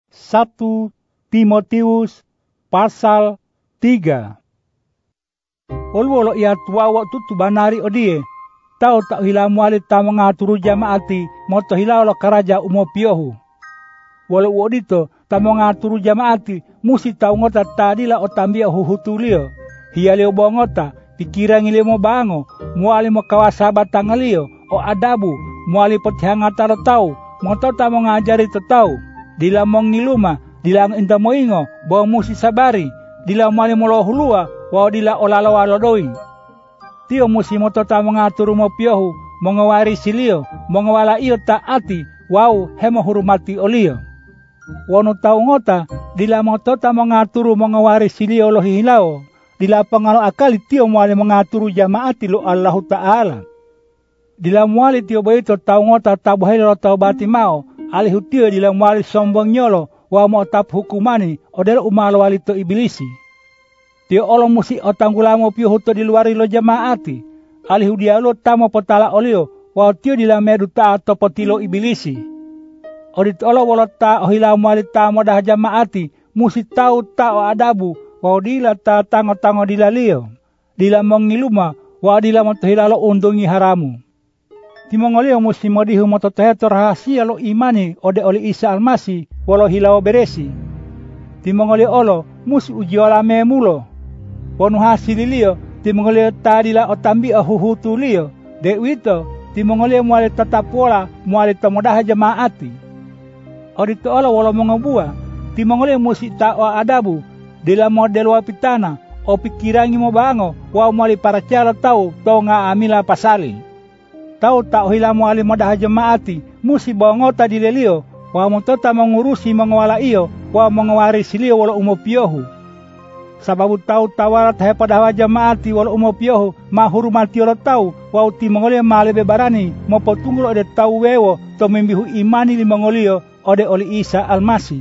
1 Timotius pasal 3. Olo ia tua waktu tu banari odie. Tau tak hilamu ali ta mengaturu jamaati moto hilau lo karaja umopiohu. Walau wodito ta mengaturu jamaati musi tau ngota tadila otambia huhutulio. Hialio bongota pikiran ilio mo bango muali mo kawasaba tangalio o adabu muali potihangata lo tau moto ta mengajari to tau. Dila mong niluma dila inta moingo bawa musi sabari dila muali molo hulua wa dila olalawa lodoi. Tio musi moto ta mengatur mo piohu mengawari silio mengawala iyo taati wau hemo hurumati olio. Wano tau ngota dila moto ta mengatur mengawari silio lo hilao dila pangalo akali tio muali mengatur jamaati lo Allahu Ta'ala. Dila muali tio baito tau ngota tabuhai lo tau bati mau alihu tio dila muali sombong nyolo wa mo tap hukumani odel umalo wali to ibilisi. Tio olo musi otanggulamo pio huto di luari lo jamaati. Alihu dia lo tamo potala olio wa tio dila medu ta to potilo ibilisi. Odit olo wolo ta ohila muali ta modah jamaati musi tau ta o adabu wa dila ta tango dila lio. Dila mongiluma wa dila motohila lo undungi haramu. Timongolio musi modihu mototeheto rahasia lo imani ode oli Isa Almasi walau hilau beresi. Timongolio olo musi ujiola memulo. Wanu hasililio timongolio tadila otambi ahuhutu lio. Dewito timongolio muali tatapola muali tamodaha jamaati. Odito olo walau mengobua timongolio musi ta'o adabu dila model wapitana o pikirangi mo bango wa muali para calo tau tonga amila pasali. Tau tak hilamu ali modah jemaati musi bongota dilelio wa motota mengurusi mengawala iyo wa mengawari silio wala umopiohu. Sababu tau tawala tahe pada jemaati wala umopiohu mahurumati olo tau wa uti mengolio male bebarani mopotunggulo ode tau wewo to membihu imani li mengolio ode oli Isa Almasi.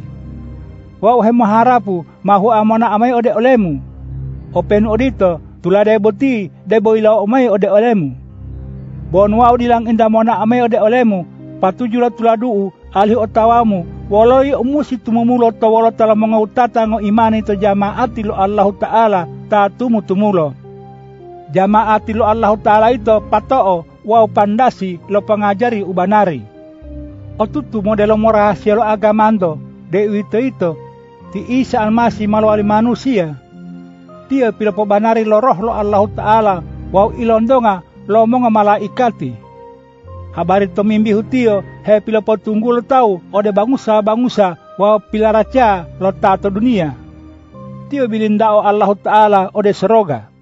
Wa hemo harapu mahu amona amai ode olemu. Openu odito tulade boti debo ila omai ode olemu. Bon wau dilang inda mona amai ode olemu patujula tuladu ali otawamu waloi umusi tumumulo to walo tala mengautata ngo imani to jamaati lo Allahu Ta'ala ta tumulo. Jamaati lo Allahu Ta'ala ito patoo wau pandasi lo pengajari ubanari. Otutu modelo mo rahasia lo agamando de ito ti Isa Almasi malwali manusia. Tio pila pobanari lo roh lo Allahu Ta'ala wau ilondonga lo monga malaikati. Habari to mimbihu tio he pila potunggulo tau ode bangusa wa pila raca lo tato dunia. Tio bilindao Allah Ta'ala ode seroga.